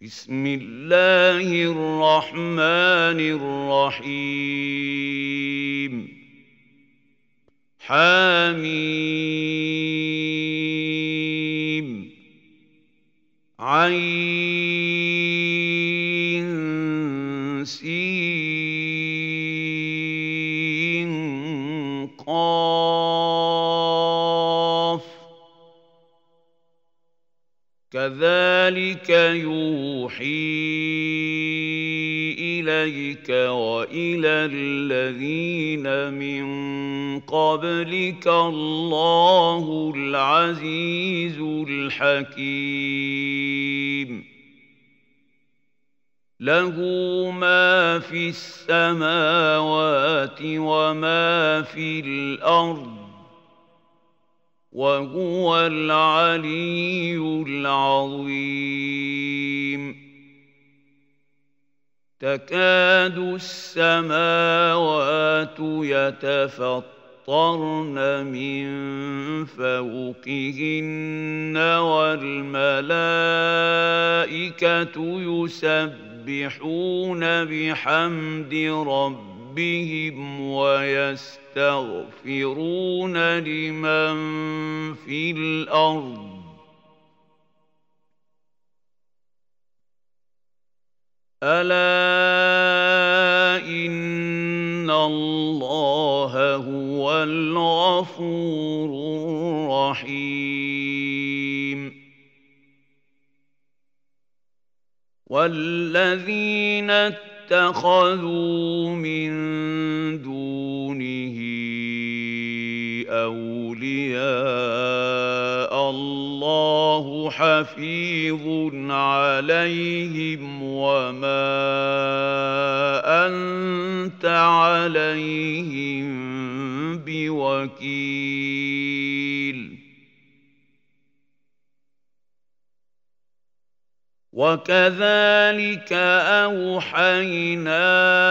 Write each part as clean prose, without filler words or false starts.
بسم الله الرحمن الرحيم حميم عين سين قاف كذلك يوحي إليك وإلى الذين من قبلك الله العزيز الحكيم له ما في السماوات وما في الأرض وهو العلي العظيم تكاد السماوات يتفطرن من فوقهن والملائكة يسبحون بحمد ربهم ويستغفرون لمن في الأرض ألا إن الله هو الغفور الرحيم والذين اتخذوا من دونه أولياء الله حفيظ عليهم وما أنت عليهم بوكيل وكذلك أوحينا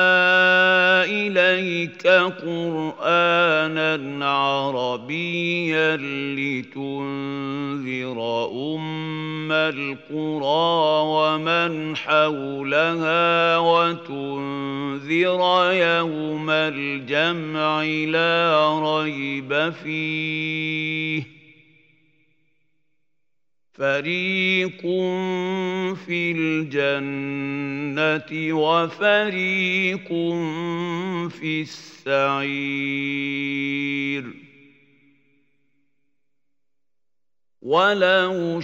إليك قرآنا عربيا لتنذر القرى ومن حولها وتنذر يوم الجمع لا ريب فيه فريق في الجنة وفريق في السعير ولو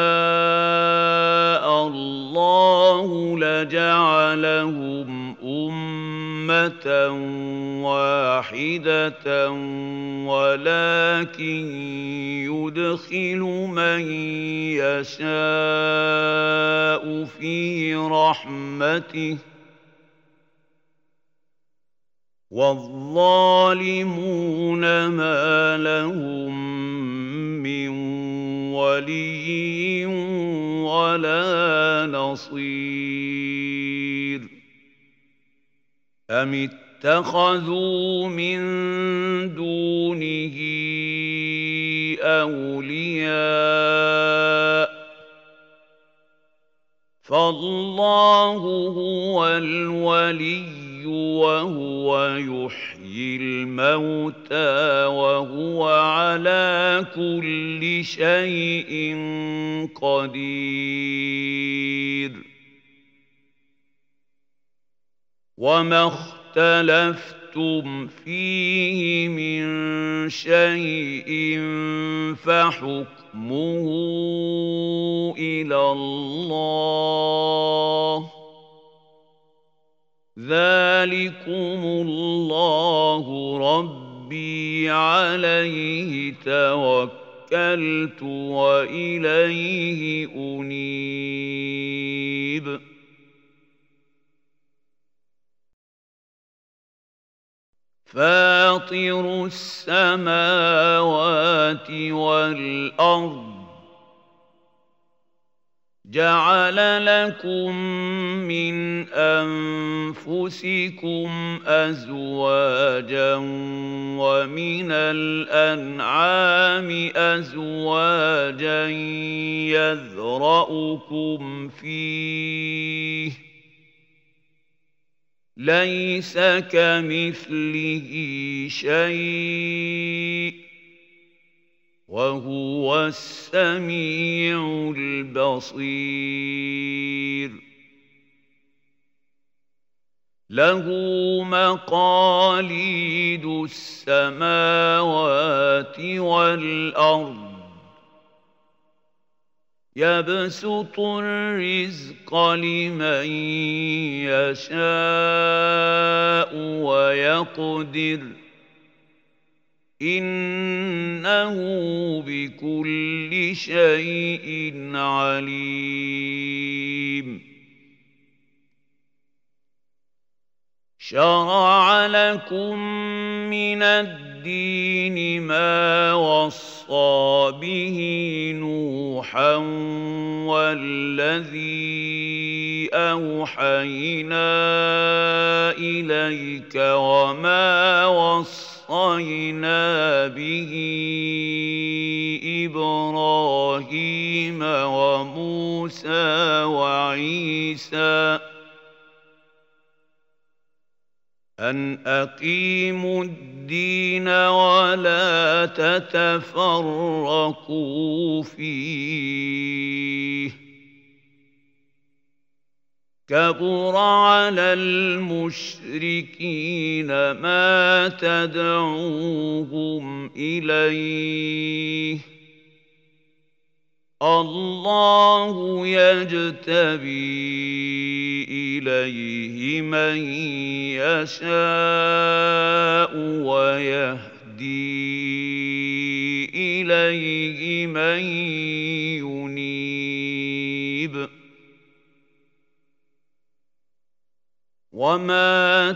شاء الله لجعلهم أمة واحدة ولكن يدخل من يشاء في رحمته والظالمون ما لهم من ولي ولا نصير أم اتخذوا من دونه أولياء فالله هو الولي وهو يحيي الموتى وهو على كل شيء قدير وما اختلفتم فيه من شيء فحكمه إلى الله ذلكم الله ربي عليه توكلت وإليه أنيب فاطر السماوات والأرض جعل لكم من أنفسكم أزواجا ومن الأنعام أزواجا يذرأكم فيه ليس كمثله شيء وهو السميع البصير له مقاليد السماوات والأرض يبسط الرزق لمن يشاء ويقدر إنه بكل شيء عليم شرع لكم من الدين ما وصى به نوحا والذي أوحينا إليك وما وصينا به إبراهيم وموسى وعيسى أن أقيموا الدين ولا تتفرقوا فيه كبر على المشركين ما تدعوهم إليه الله يجتبي إليه من يشاء ويهدي إليه من ينيب وما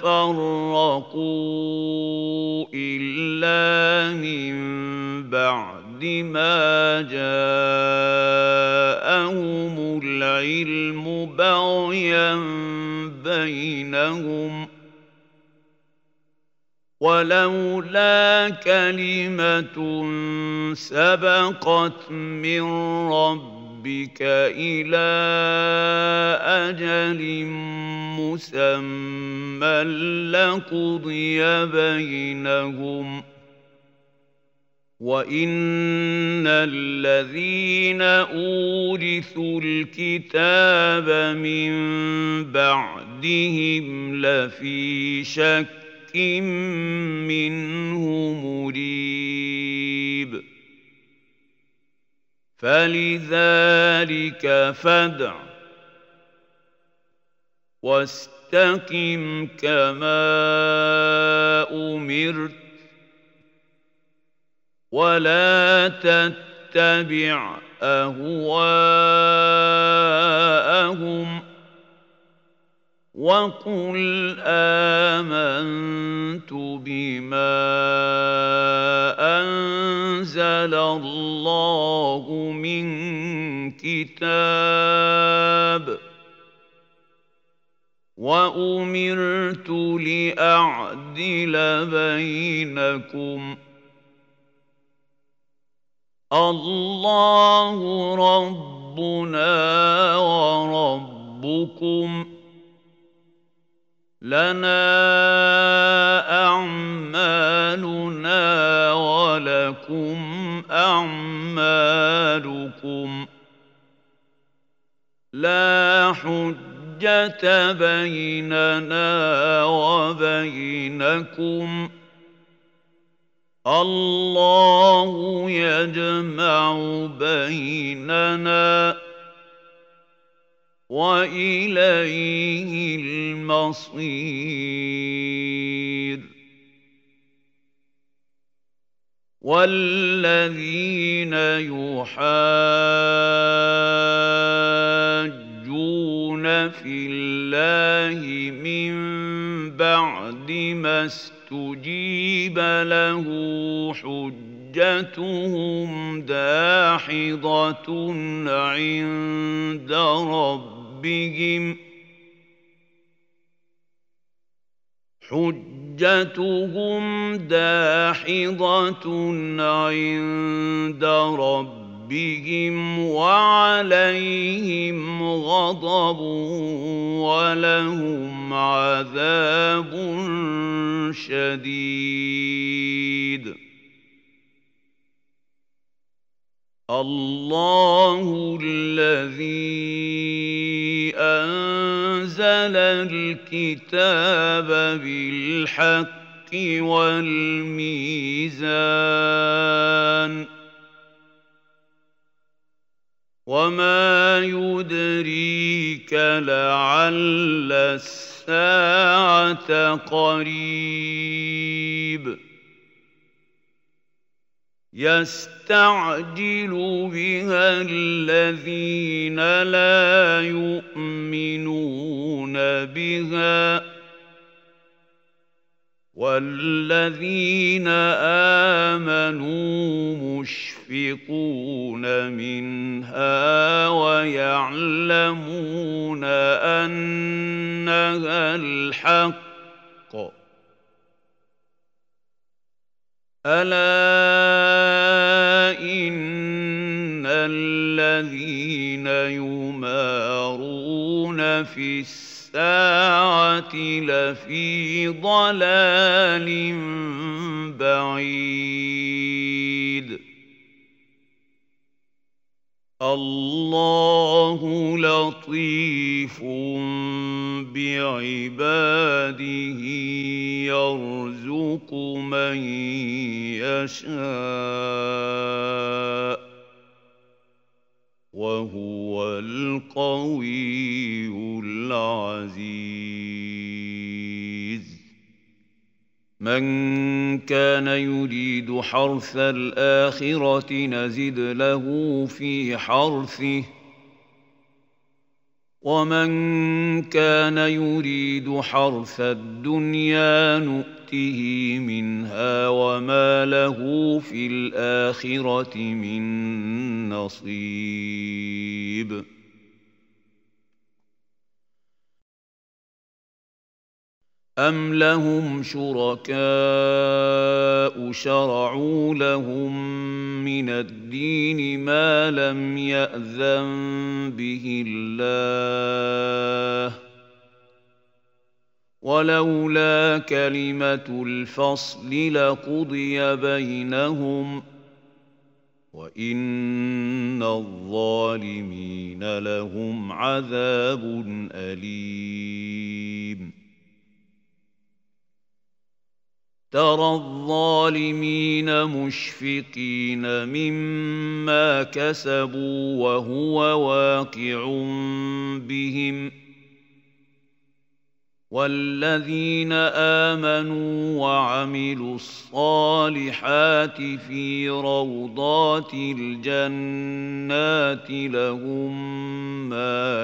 تفرقوا إلا من بعد ما جاءهم العلم بغيا بينهم ولولا كلمة سبقت من ربك إلى أجل مسمى لقضي بينهم وإن الذين أورثوا الكتاب من بعدهم لفي شك منه مريب فلذلك فادع واستقم كما أمرت ولا تتبع أهواءهم وقل آمنت بما أنزل الله من كتاب وأمرت لأعدل بينكم الله ربنا وربكم لنا أعمالنا ولكم أعمالكم لا حجة بيننا وبينكم الله يجمع بيننا وإليه المصير والذين يحاجون في الله من بعد ما استجيب له حجتهم حجتهم داحضة عند ربهم وعليهم غضب ولهم عذاب شديد. الله الذي أنزل الكتاب بالحق والميزان وما يدريك لعل الساعة قريب يستعجل بها الذين لا يؤمنون بها والذين آمنوا مشفقون منها ويعلمون أنها الحق. ألا إن الذين يمارون في الساعة لفي ضلال بعيد. الله لطيف بعباده يرزق من يشاء وهو القوي العزيز. من كان يريد حرث الآخرة نزد له في حرثه ومن كان يريد حرث الدنيا نؤته منها وما له في الآخرة من نصيب. أم لهم شركاء شرعوا لهم من الدين ما لم يأذن به الله ولولا كلمة الفصل لقضي بينهم وإن الظالمين لهم عذاب أليم. ترى الظالمين مشفقين مما كسبوا وهو واقع بهم والذين آمنوا وعملوا الصالحات في روضات الجنات لهم ما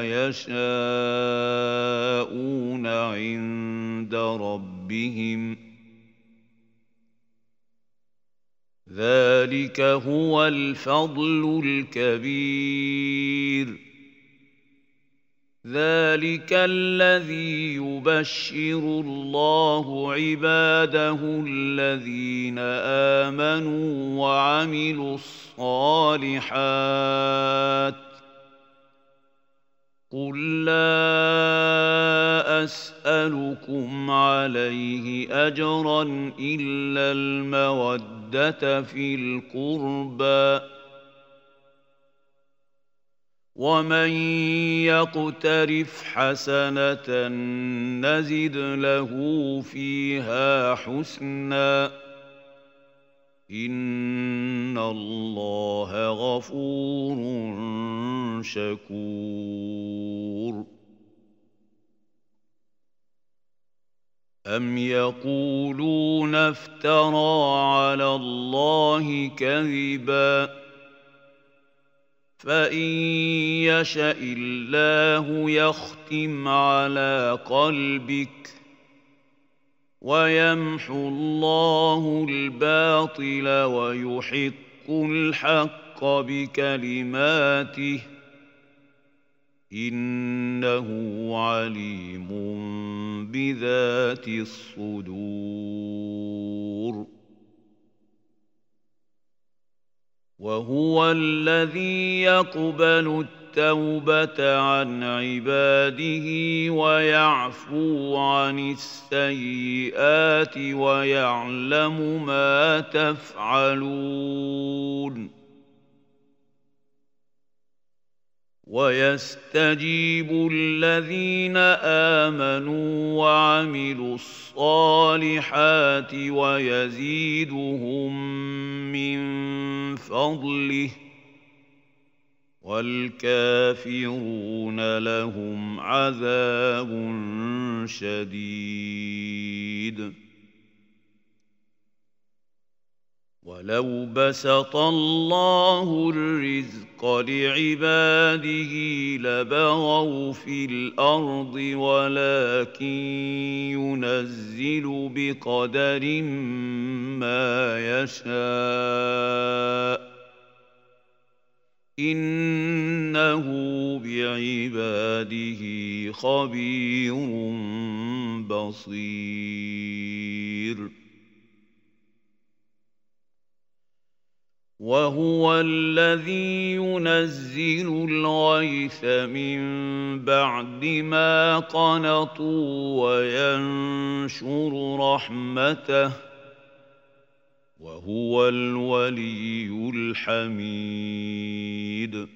يشاءون عند ربهم ذلك هو الفضل الكبير. ذلك الذي يبشر الله عباده الذين آمنوا وعملوا الصالحات قل لا أسألكم عليه أجرا إلا المودة في القربى ومن يقترف حسنة نزد له فيها حسنا إن الله غفور شكور. أم يقولون افترى على الله كذبا فإن يشأ الله يختم على قلبك ويمحو الله الباطل ويحق الحق بكلماته إنه عليم بذات الصدور وهو الذي يقبل التوبة عن عباده ويعفو عن السيئات ويعلم ما تفعلون ويستجيب الذين آمنوا وعملوا الصالحات ويزيدهم من فضله والكافرون لهم عذاب شديد ولو بسط الله الرزق لعباده لبغوا في الأرض ولكن ينزل بقدر ما يشاء إنه بعباده خبير بصير وهو الذي ينزل الغيث من بعد ما قنطوا وينشر رحمته وهو الولي الحميد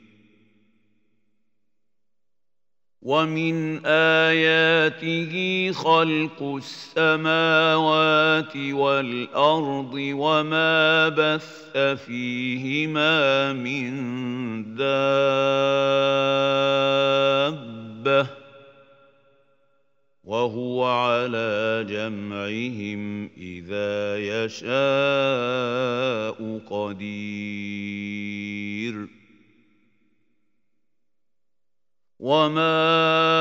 ومن آياته خلق السماوات والأرض وما بث فيهما من دابة وهو على جمعهم إذا يشاء قدير وما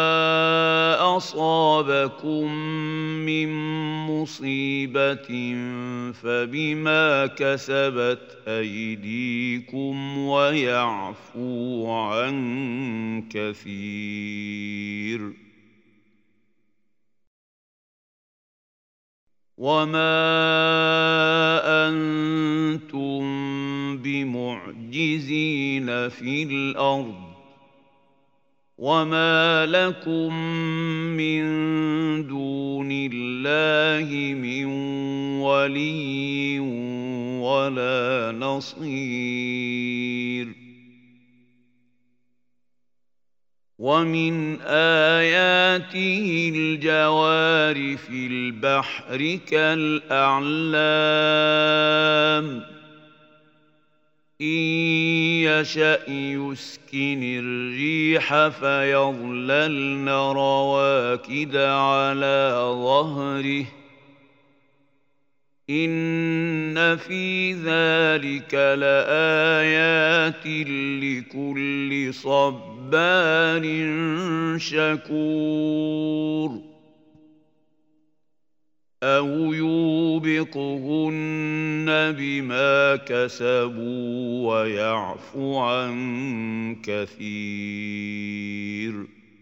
أصابكم من مصيبة فبما كسبت أيديكم ويعفو عن كثير وما أنتم بمعجزين في الأرض وما لكم من دون الله من ولي ولا نصير ومن آياته الجوار في البحر كالأعلام إن يشأ يسكن الريح فيظللن رواكد على ظهره إن في ذلك لآيات لكل صبار شكور أو يوبقهن بما كسبوا ويعفو عن كثير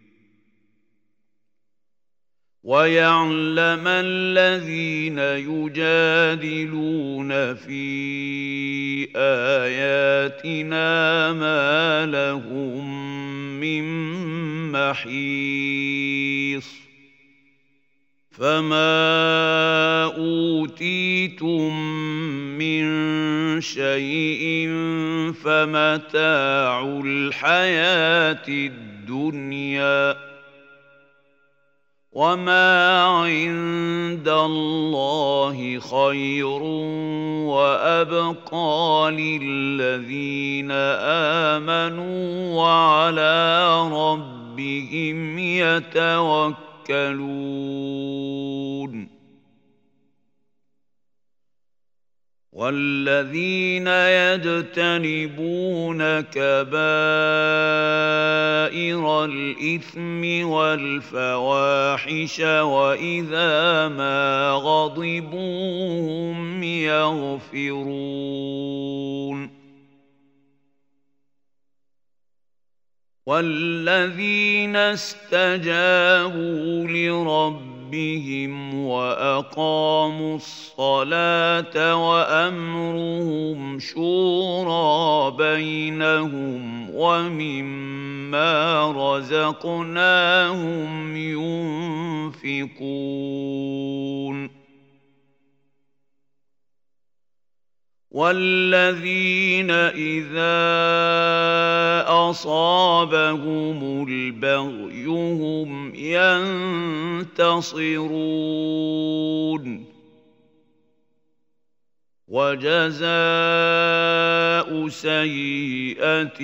ويعلم الذين يجادلون في آياتنا ما لهم من محيص فما أوتيتم من شيء فمتاع الحياة الدنيا وما عند الله خير وأبقى للذين آمنوا وعلى ربهم يتوكلون والذين يجتنبون كبائر الإثم والفواحش وإذا ما غضبوا هم يغفرون والذين استجابوا لربهم وأقاموا الصلاة وأمرهم شورى بينهم ومما رزقناهم ينفقون والذين إذا أصابهم البغي هم ينتصرون وجزاء سيئة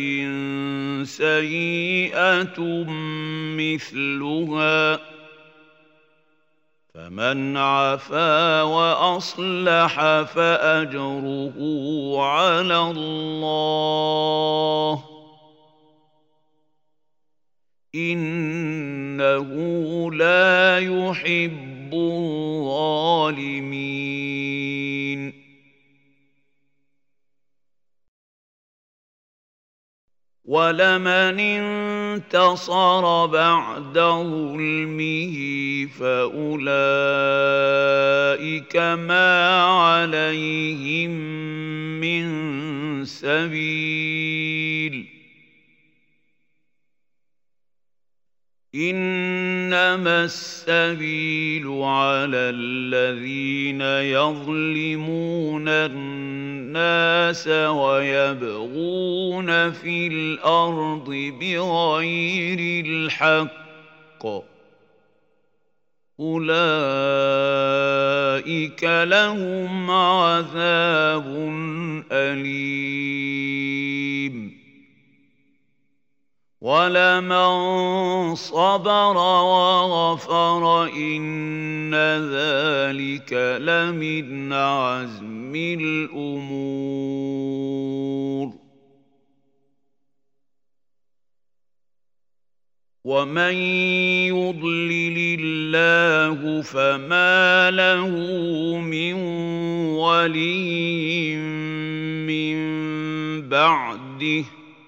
سيئة مثلها فمن عفا وأصلح فأجره على الله إنه لا يحب الظالمين ولمن انتصر بعد ظلمه فأولئك ما عليهم من سبيل إنما السبيل على الذين يظلمون الناس ويبغون في الأرض بغير الحق أولئك لهم عذاب أليم ولمن صبر وغفر إن ذلك لمن عزم الأمور ومن يضلل الله فما له من ولي من بعده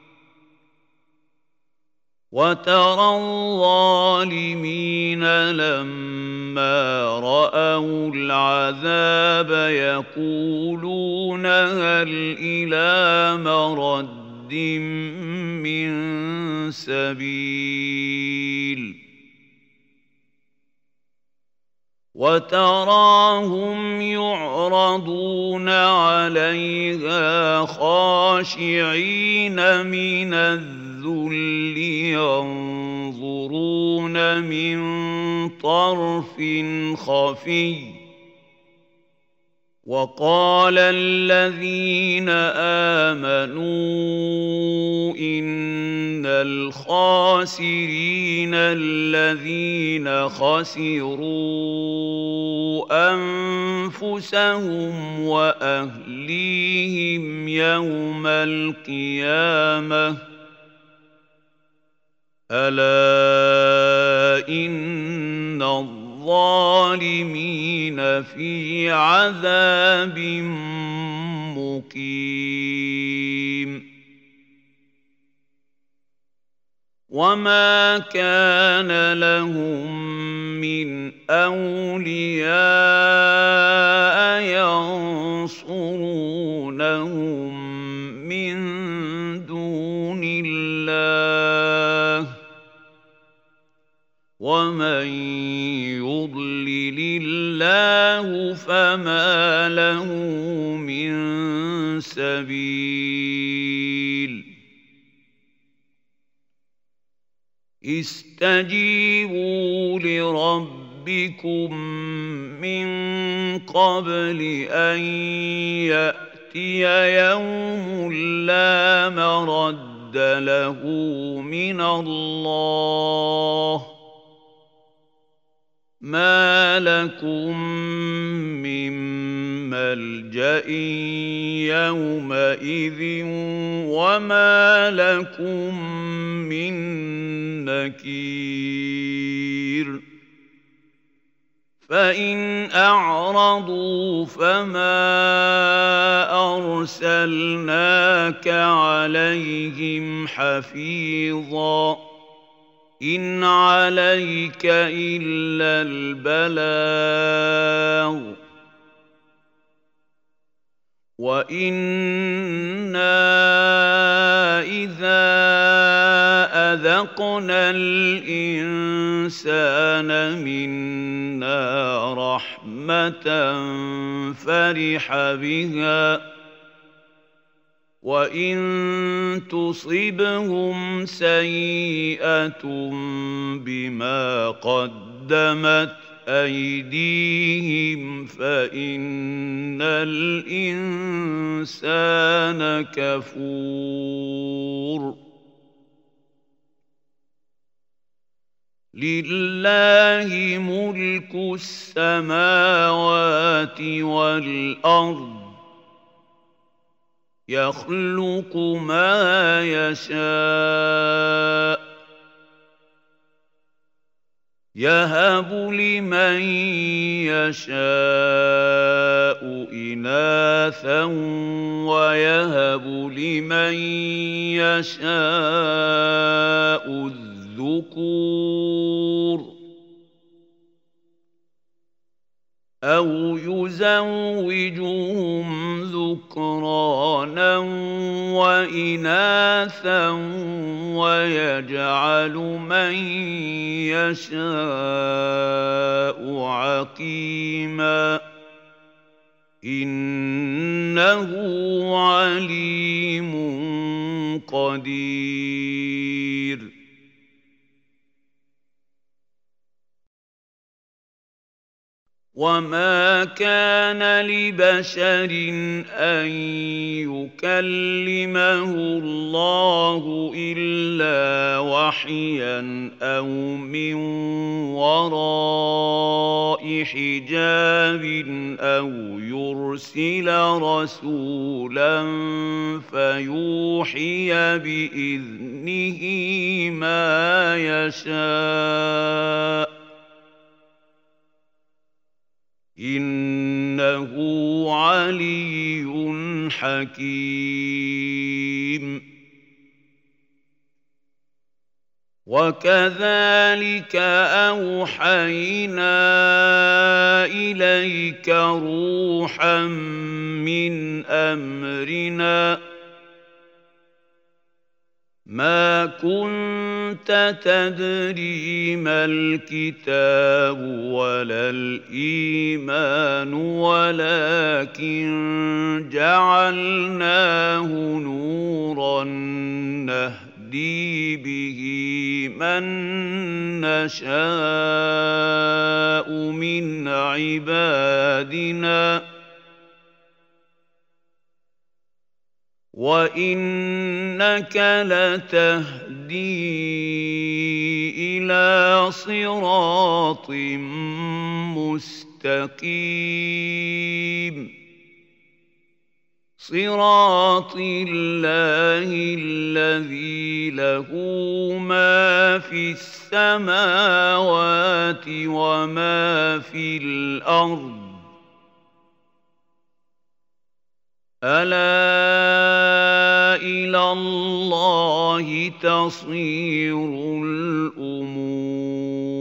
وترى الظالمين لما رأوا العذاب يقولون هل إلى مرد من سبيل وتراهم يعرضون عليها خاشعين من الذل ينظرون من طرف خفي وقال الذين آمنوا إن الخاسرين الذين خسروا أنفسهم وأهليهم يوم القيامة ألا إن الظالمين في عذاب مقيم وما كان لهم من أولياء ينصرونهم من دون الله ومن يضلل الله فما له من سبيل استجيبوا لربكم من قبل أن يأتي يوم لا مرد له من الله ما لكم من ملجأ يومئذ وما لكم من نكير فإن أعرضوا فما أرسلناك عليهم حفيظا إن عليك إلا البلاغ وإنا إذا أذقنا الإنسان منا رحمة فرح بها وإن تصبهم سيئة بما قدمت أيديهم فإن الإنسان كفور لله ملك السماوات والأرض يخلق ما يشاء يهب لمن يشاء إناثا ويهب لمن يشاء الذكور أو يزوجهم ذكرانا وإناثا ويجعل من يشاء عقيما إنه عليم قدير وما كان لبشر أن يكلمه الله إلا وحيا أو من وراء حجاب أو يرسل رسولا فيوحي بإذنه ما يشاء إنه علي حكيم وكذلك أوحينا إليك روحا من أمرنا ما كنت تدري ما الكتاب ولا الإيمان ولكن جعلناه نورا نهدي به من نشاء من عبادنا وإنك لتهدي إلى صراط مستقيم صراط الله الذي له ما في السماوات وما في الأرض ألا إلى الله تصير الأمور